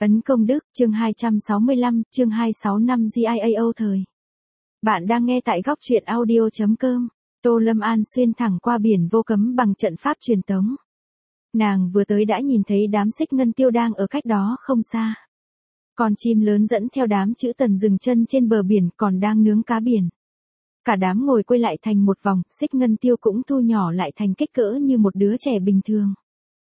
Ấn công đức, chương 265, chương 265 GIAO thời. Bạn đang nghe tại góc truyện audio.com. Tô Lâm An xuyên thẳng qua biển vô cấm bằng trận pháp truyền tống. Nàng vừa tới đã nhìn thấy đám xích ngân tiêu đang ở cách đó không xa. Con chim lớn dẫn theo đám chữ tần dừng chân trên bờ biển còn đang nướng cá biển. Cả đám ngồi quay lại thành một vòng, xích ngân tiêu cũng thu nhỏ lại thành kích cỡ như một đứa trẻ bình thường.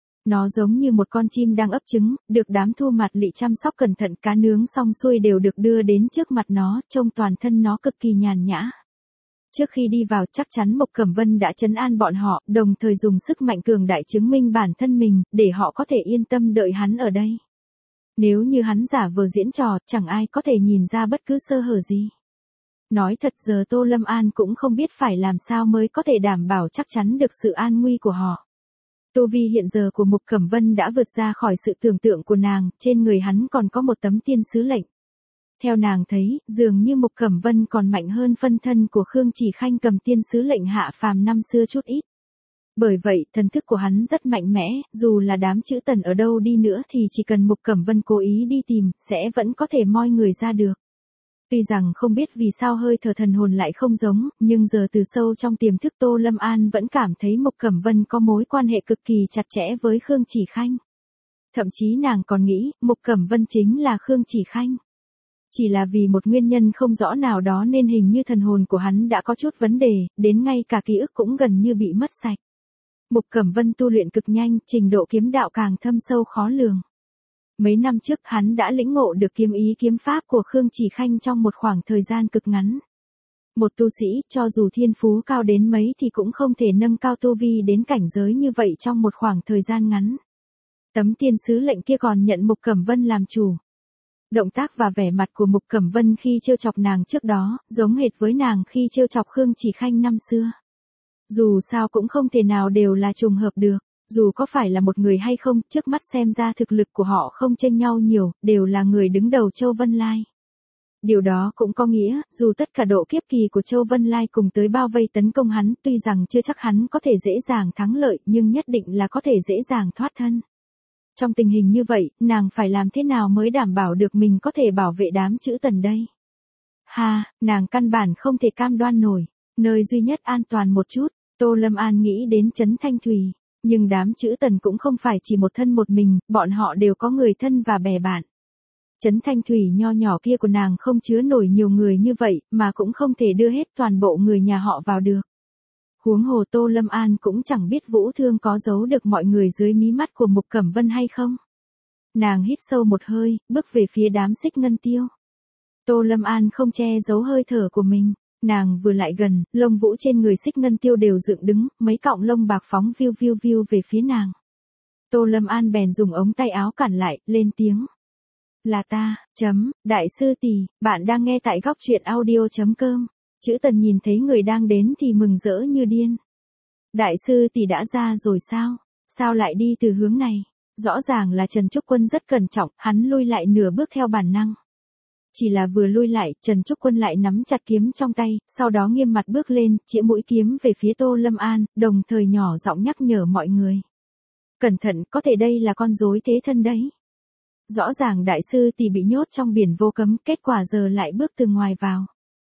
Nó giống như một con chim đang ấp trứng, được đám thu mặt lị chăm sóc cẩn thận, cá nướng xong xuôi đều được đưa đến trước mặt nó, trông toàn thân nó cực kỳ nhàn nhã. Trước khi đi vào chắc chắn Mộc Cẩm Vân đã trấn an bọn họ, đồng thời dùng sức mạnh cường đại chứng minh bản thân mình, để họ có thể yên tâm đợi hắn ở đây. Nếu như hắn giả vờ diễn trò, chẳng ai có thể nhìn ra bất cứ sơ hở gì. Nói thật giờ Tô Lâm An cũng không biết phải làm sao mới có thể đảm bảo chắc chắn được sự an nguy của họ. Tu vi hiện giờ của Mộc Cẩm Vân đã vượt ra khỏi sự tưởng tượng của nàng, trên người hắn còn có một tấm tiên sứ lệnh. Theo nàng thấy, dường như Mộc Cẩm Vân còn mạnh hơn phân thân của Khương Chỉ Khanh cầm tiên sứ lệnh hạ phàm năm xưa chút ít. Bởi vậy, thần thức của hắn rất mạnh mẽ, dù là đám chữ tần ở đâu đi nữa thì chỉ cần Mộc Cẩm Vân cố ý đi tìm, sẽ vẫn có thể moi người ra được. Tuy rằng không biết vì sao hơi thở thần hồn lại không giống, nhưng giờ từ sâu trong tiềm thức Tô Lâm An vẫn cảm thấy Mộc Cẩm Vân có mối quan hệ cực kỳ chặt chẽ với Khương Chỉ Khanh. Thậm chí nàng còn nghĩ, Mộc Cẩm Vân chính là Khương Chỉ Khanh. Chỉ là vì một nguyên nhân không rõ nào đó nên hình như thần hồn của hắn đã có chút vấn đề, đến ngay cả ký ức cũng gần như bị mất sạch. Mộc Cẩm Vân tu luyện cực nhanh, trình độ kiếm đạo càng thâm sâu khó lường. Mấy năm trước hắn đã lĩnh ngộ được kiếm ý kiếm pháp của Khương Chỉ Khanh trong một khoảng thời gian cực ngắn. Một tu sĩ, cho dù thiên phú cao đến mấy thì cũng không thể nâng cao tu vi đến cảnh giới như vậy trong một khoảng thời gian ngắn. Tấm tiên sứ lệnh kia còn nhận Mộc Cẩm Vân làm chủ. Động tác và vẻ mặt của Mộc Cẩm Vân khi trêu chọc nàng trước đó, giống hệt với nàng khi trêu chọc Khương Chỉ Khanh năm xưa. Dù sao cũng không thể nào đều là trùng hợp được. Dù có phải là một người hay không, trước mắt xem ra thực lực của họ không chênh nhau nhiều, đều là người đứng đầu Châu Vân Lai. Điều đó cũng có nghĩa, dù tất cả độ kiếp kỳ của Châu Vân Lai cùng tới bao vây tấn công hắn, tuy rằng chưa chắc hắn có thể dễ dàng thắng lợi, nhưng nhất định là có thể dễ dàng thoát thân. Trong tình hình như vậy, nàng phải làm thế nào mới đảm bảo được mình có thể bảo vệ đám chữ tần đây? Nàng căn bản không thể cam đoan nổi. Nơi duy nhất an toàn một chút, Tô Lâm An nghĩ đến Trấn Thanh Thủy. Nhưng đám chữ tần cũng không phải chỉ một thân một mình, bọn họ đều có người thân và bè bạn. Trấn Thanh Thủy nho nhỏ kia của nàng không chứa nổi nhiều người như vậy, mà cũng không thể đưa hết toàn bộ người nhà họ vào được. Huống hồ Tô Lâm An cũng chẳng biết Vũ Thương có giấu được mọi người dưới mí mắt của Mộc Cẩm Vân hay không. Nàng hít sâu một hơi, bước về phía đám xích ngân tiêu. Tô Lâm An không che giấu hơi thở của mình. Nàng vừa lại gần, lông vũ trên người xích ngân tiêu đều dựng đứng, mấy cọng lông bạc phóng viu viu viu về phía nàng. Tô Lâm An bèn dùng ống tay áo cản lại, lên tiếng. Là ta, đại sư tỷ, bạn đang nghe tại góc truyện audio.com. Chữ tần nhìn thấy người đang đến thì mừng rỡ như điên. Đại sư tỷ đã ra rồi sao? Sao lại đi từ hướng này? Rõ ràng là Trần Trúc Quân rất cẩn trọng, hắn lui lại nửa bước theo bản năng. Chỉ là vừa lui lại, Trần Trúc Quân lại nắm chặt kiếm trong tay, sau đó nghiêm mặt bước lên, chĩa mũi kiếm về phía Tô Lâm An, đồng thời nhỏ giọng nhắc nhở mọi người. Cẩn thận, có thể đây là con rối thế thân đấy. Rõ ràng đại sư tỷ bị nhốt trong biển vô cấm, kết quả giờ lại bước từ ngoài vào.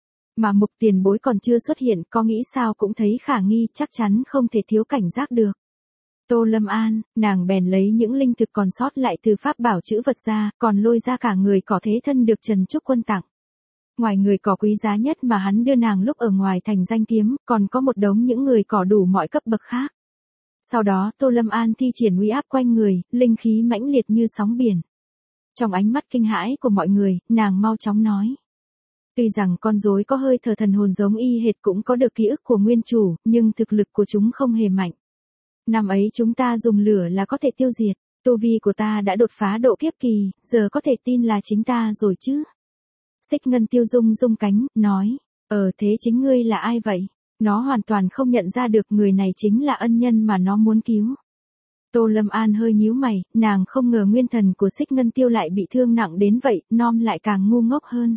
Mà Mục tiền bối còn chưa xuất hiện, có nghĩ sao cũng thấy khả nghi, chắc chắn không thể thiếu cảnh giác được. Tô Lâm An, nàng bèn lấy những linh thực còn sót lại từ pháp bảo chữ vật ra, còn lôi ra cả người cỏ thế thân được Trần Trúc Quân tặng. Ngoài người cỏ quý giá nhất mà hắn đưa nàng lúc ở ngoài thành danh kiếm, còn có một đống những người cỏ đủ mọi cấp bậc khác. Sau đó Tô Lâm An thi triển uy áp quanh người, linh khí mãnh liệt như sóng biển. Trong ánh mắt kinh hãi của mọi người, nàng mau chóng nói. Tuy rằng con rối có hơi thở thần hồn giống y hệt cũng có được ký ức của nguyên chủ, nhưng thực lực của chúng không hề mạnh. Năm ấy chúng ta dùng lửa là có thể tiêu diệt, tu vi của ta đã đột phá độ kiếp kỳ, giờ có thể tin là chính ta rồi chứ. Xích ngân tiêu rung cánh, nói, thế chính ngươi là ai vậy? Nó hoàn toàn không nhận ra được người này chính là ân nhân mà nó muốn cứu. Tô Lâm An hơi nhíu mày, nàng không ngờ nguyên thần của xích ngân tiêu lại bị thương nặng đến vậy, nom lại càng ngu ngốc hơn.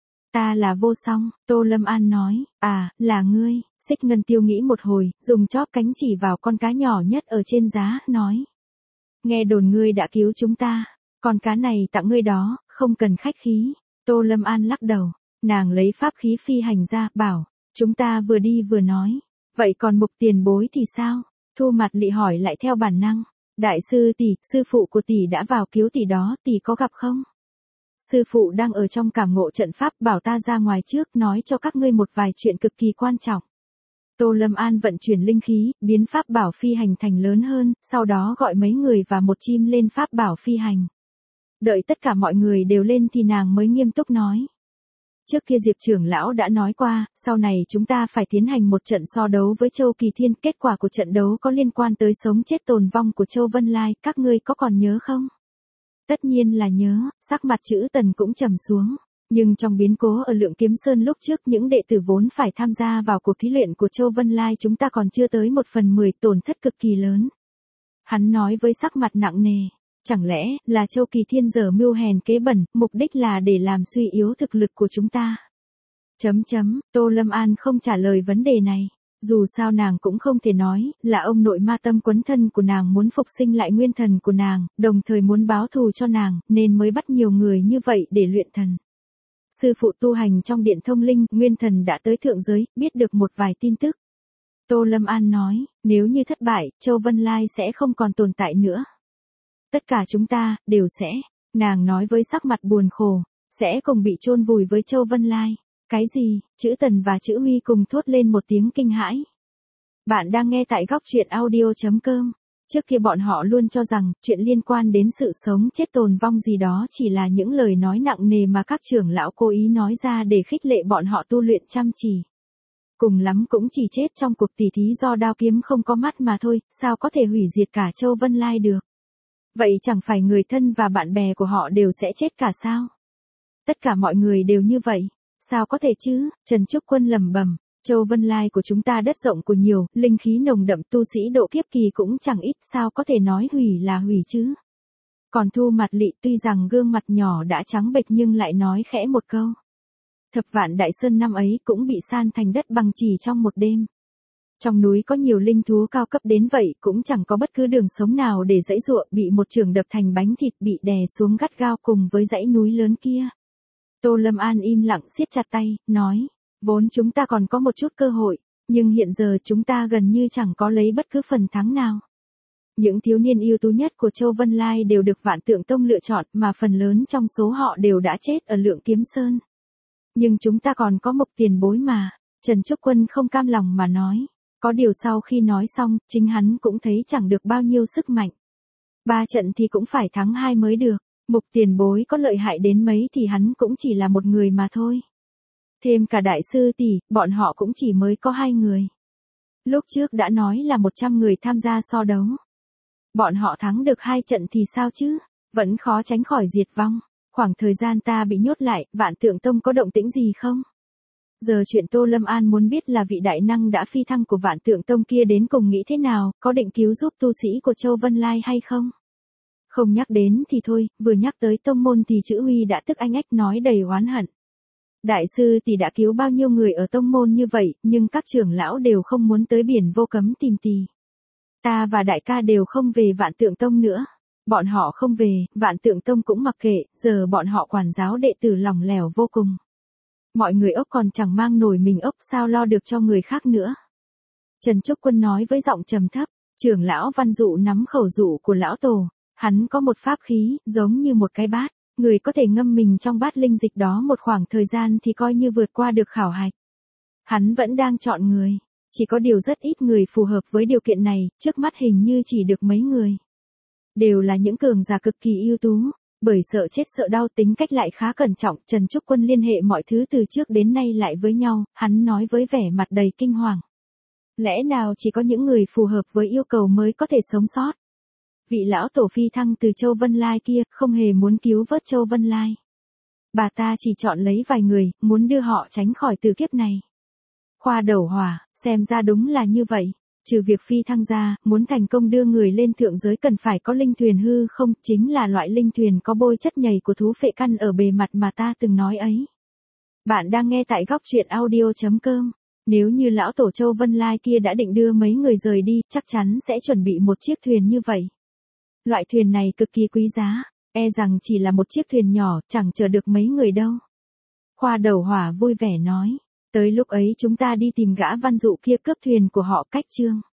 Ta là Vô Song, Tô Lâm An nói, là ngươi, xích ngân tiêu nghĩ một hồi, dùng chóp cánh chỉ vào con cá nhỏ nhất ở trên giá, nói. Nghe đồn ngươi đã cứu chúng ta, Con cá này tặng ngươi đó, không cần khách khí. Tô Lâm An lắc đầu, nàng lấy pháp khí phi hành ra, bảo, chúng ta vừa đi vừa nói. Vậy còn Mục tiền bối thì sao? Thu Mạt Lị hỏi lại theo bản năng. Đại sư tỷ, sư phụ của tỷ đã vào cứu tỷ đó, tỷ có gặp không? Sư phụ đang ở trong cảm ngộ trận pháp, bảo ta ra ngoài trước nói cho các ngươi một vài chuyện cực kỳ quan trọng. Tô Lâm An vận chuyển linh khí, biến pháp bảo phi hành thành lớn hơn, sau đó gọi mấy người và một chim lên pháp bảo phi hành. Đợi tất cả mọi người đều lên thì nàng mới nghiêm túc nói. Trước kia Diệp trưởng lão đã nói qua, sau này chúng ta phải tiến hành một trận so đấu với Châu Kỳ Thiên, kết quả của trận đấu có liên quan tới sống chết tồn vong của Châu Vân Lai, các ngươi có còn nhớ không? Tất nhiên là nhớ, sắc mặt Trữ Tần cũng trầm xuống. Nhưng trong biến cố ở Lượng Kiếm Sơn lúc trước, những đệ tử vốn phải tham gia vào cuộc thí luyện của Châu Vân Lai chúng ta còn chưa tới 1/10, tổn thất cực kỳ lớn. Hắn nói với sắc mặt nặng nề, chẳng lẽ là Châu Kỳ Thiên giở mưu hèn kế bẩn, mục đích là để làm suy yếu thực lực của chúng ta? Tô Lâm An không trả lời vấn đề này. Dù sao nàng cũng không thể nói là ông nội ma tâm quấn thân của nàng muốn phục sinh lại nguyên thần của nàng, đồng thời muốn báo thù cho nàng, nên mới bắt nhiều người như vậy để luyện thần. Sư phụ tu hành trong điện thông linh, nguyên thần đã tới thượng giới, biết được một vài tin tức. Tô Lâm An nói, nếu như thất bại, Châu Vân Lai sẽ không còn tồn tại nữa. Tất cả chúng ta, đều sẽ, nàng nói với sắc mặt buồn khổ, sẽ cùng bị chôn vùi với Châu Vân Lai. Cái gì? Trữ Tần và Trữ Huy cùng thốt lên một tiếng kinh hãi. Bạn đang nghe tại góc truyện audio.com. Trước kia bọn họ luôn cho rằng, chuyện liên quan đến sự sống chết tồn vong gì đó chỉ là những lời nói nặng nề mà các trưởng lão cố ý nói ra để khích lệ bọn họ tu luyện chăm chỉ. Cùng lắm cũng chỉ chết trong cuộc tỉ thí do đao kiếm không có mắt mà thôi, sao có thể hủy diệt cả Châu Vân Lai được. Vậy chẳng phải người thân và bạn bè của họ đều sẽ chết cả sao? Tất cả mọi người đều như vậy. Sao có thể chứ? Trần Trúc Quân lẩm bẩm, Châu Vân Lai của chúng ta đất rộng của nhiều, linh khí nồng đậm, tu sĩ độ kiếp kỳ cũng chẳng ít, sao có thể nói hủy là hủy chứ? Còn Thu Mạt Lị tuy rằng gương mặt nhỏ đã trắng bệch nhưng lại nói khẽ một câu. Thập Vạn Đại Sơn năm ấy cũng bị san thành đất bằng chỉ trong một đêm. Trong núi có nhiều linh thú cao cấp đến vậy cũng chẳng có bất cứ đường sống nào để giãy giụa, bị một chưởng đập thành bánh thịt, bị đè xuống gắt gao cùng với dãy núi lớn kia. Tô Lâm An im lặng siết chặt tay, nói, vốn chúng ta còn có một chút cơ hội, nhưng hiện giờ chúng ta gần như chẳng có lấy bất cứ phần thắng nào. Những thiếu niên ưu tú nhất của Châu Vân Lai đều được Vạn Tượng Tông lựa chọn, mà phần lớn trong số họ đều đã chết ở Lượng Kiếm Sơn. Nhưng chúng ta còn có Mục tiền bối mà. Trần Trúc Quân không cam lòng mà nói. Có điều sau khi nói xong, chính hắn cũng thấy chẳng được bao nhiêu sức mạnh. 3 trận thì cũng phải thắng 2 mới được. Mục tiền bối có lợi hại đến mấy thì hắn cũng chỉ là một người mà thôi. Thêm cả đại sư tỷ, bọn họ cũng chỉ mới có 2 người. Lúc trước đã nói là 100 người tham gia so đấu. Bọn họ thắng được 2 trận thì sao chứ? Vẫn khó tránh khỏi diệt vong. Khoảng thời gian ta bị nhốt lại, Vạn Tượng Tông có động tĩnh gì không? Giờ chuyện Tô Lâm An muốn biết là vị đại năng đã phi thăng của Vạn Tượng Tông kia đến cùng nghĩ thế nào, có định cứu giúp tu sĩ của Châu Vân Lai hay không? Không nhắc đến thì thôi, vừa nhắc tới tông môn thì Trữ Huy đã tức anh ách nói đầy oán hận. Đại sư tỷ đã cứu bao nhiêu người ở tông môn như vậy, nhưng các trưởng lão đều không muốn tới biển Vô Cấm tìm tỷ. Ta và đại ca đều không về Vạn Tượng Tông nữa. Bọn họ không về, Vạn Tượng Tông cũng mặc kệ, giờ bọn họ quản giáo đệ tử lỏng lẻo vô cùng. Mọi người ốc còn chẳng mang nổi mình ốc, sao lo được cho người khác nữa. Trần Trúc Quân nói với giọng trầm thấp, trưởng lão Văn Dụ nắm khẩu dụ của lão tổ. Hắn có một pháp khí, giống như một cái bát, người có thể ngâm mình trong bát linh dịch đó một khoảng thời gian thì coi như vượt qua được khảo hạch. Hắn vẫn đang chọn người, chỉ có điều rất ít người phù hợp với điều kiện này, trước mắt hình như chỉ được mấy người. Đều là những cường giả cực kỳ ưu tú, bởi sợ chết sợ đau tính cách lại khá cẩn trọng. Trần Trúc Quân liên hệ mọi thứ từ trước đến nay lại với nhau, hắn nói với vẻ mặt đầy kinh hoàng. Lẽ nào chỉ có những người phù hợp với yêu cầu mới có thể sống sót? Vị lão tổ phi thăng từ Châu Vân Lai kia không hề muốn cứu vớt Châu Vân Lai. Bà ta chỉ chọn lấy vài người, muốn đưa họ tránh khỏi tử kiếp này. Khoa đầu hỏa, xem ra đúng là như vậy. Trừ việc phi thăng ra, muốn thành công đưa người lên thượng giới cần phải có linh thuyền hư không, chính là loại linh thuyền có bôi chất nhầy của thú phệ căn ở bề mặt mà ta từng nói ấy. Bạn đang nghe tại góc truyện audio.com. Nếu như lão tổ Châu Vân Lai kia đã định đưa mấy người rời đi, chắc chắn sẽ chuẩn bị một chiếc thuyền như vậy. Loại thuyền này cực kỳ quý giá, E rằng chỉ là một chiếc thuyền nhỏ, chẳng chở được mấy người đâu. Khoa Đầu Hỏa vui vẻ nói. Tới lúc ấy chúng ta đi tìm gã Văn Dụ kia cướp thuyền của họ cách Trương.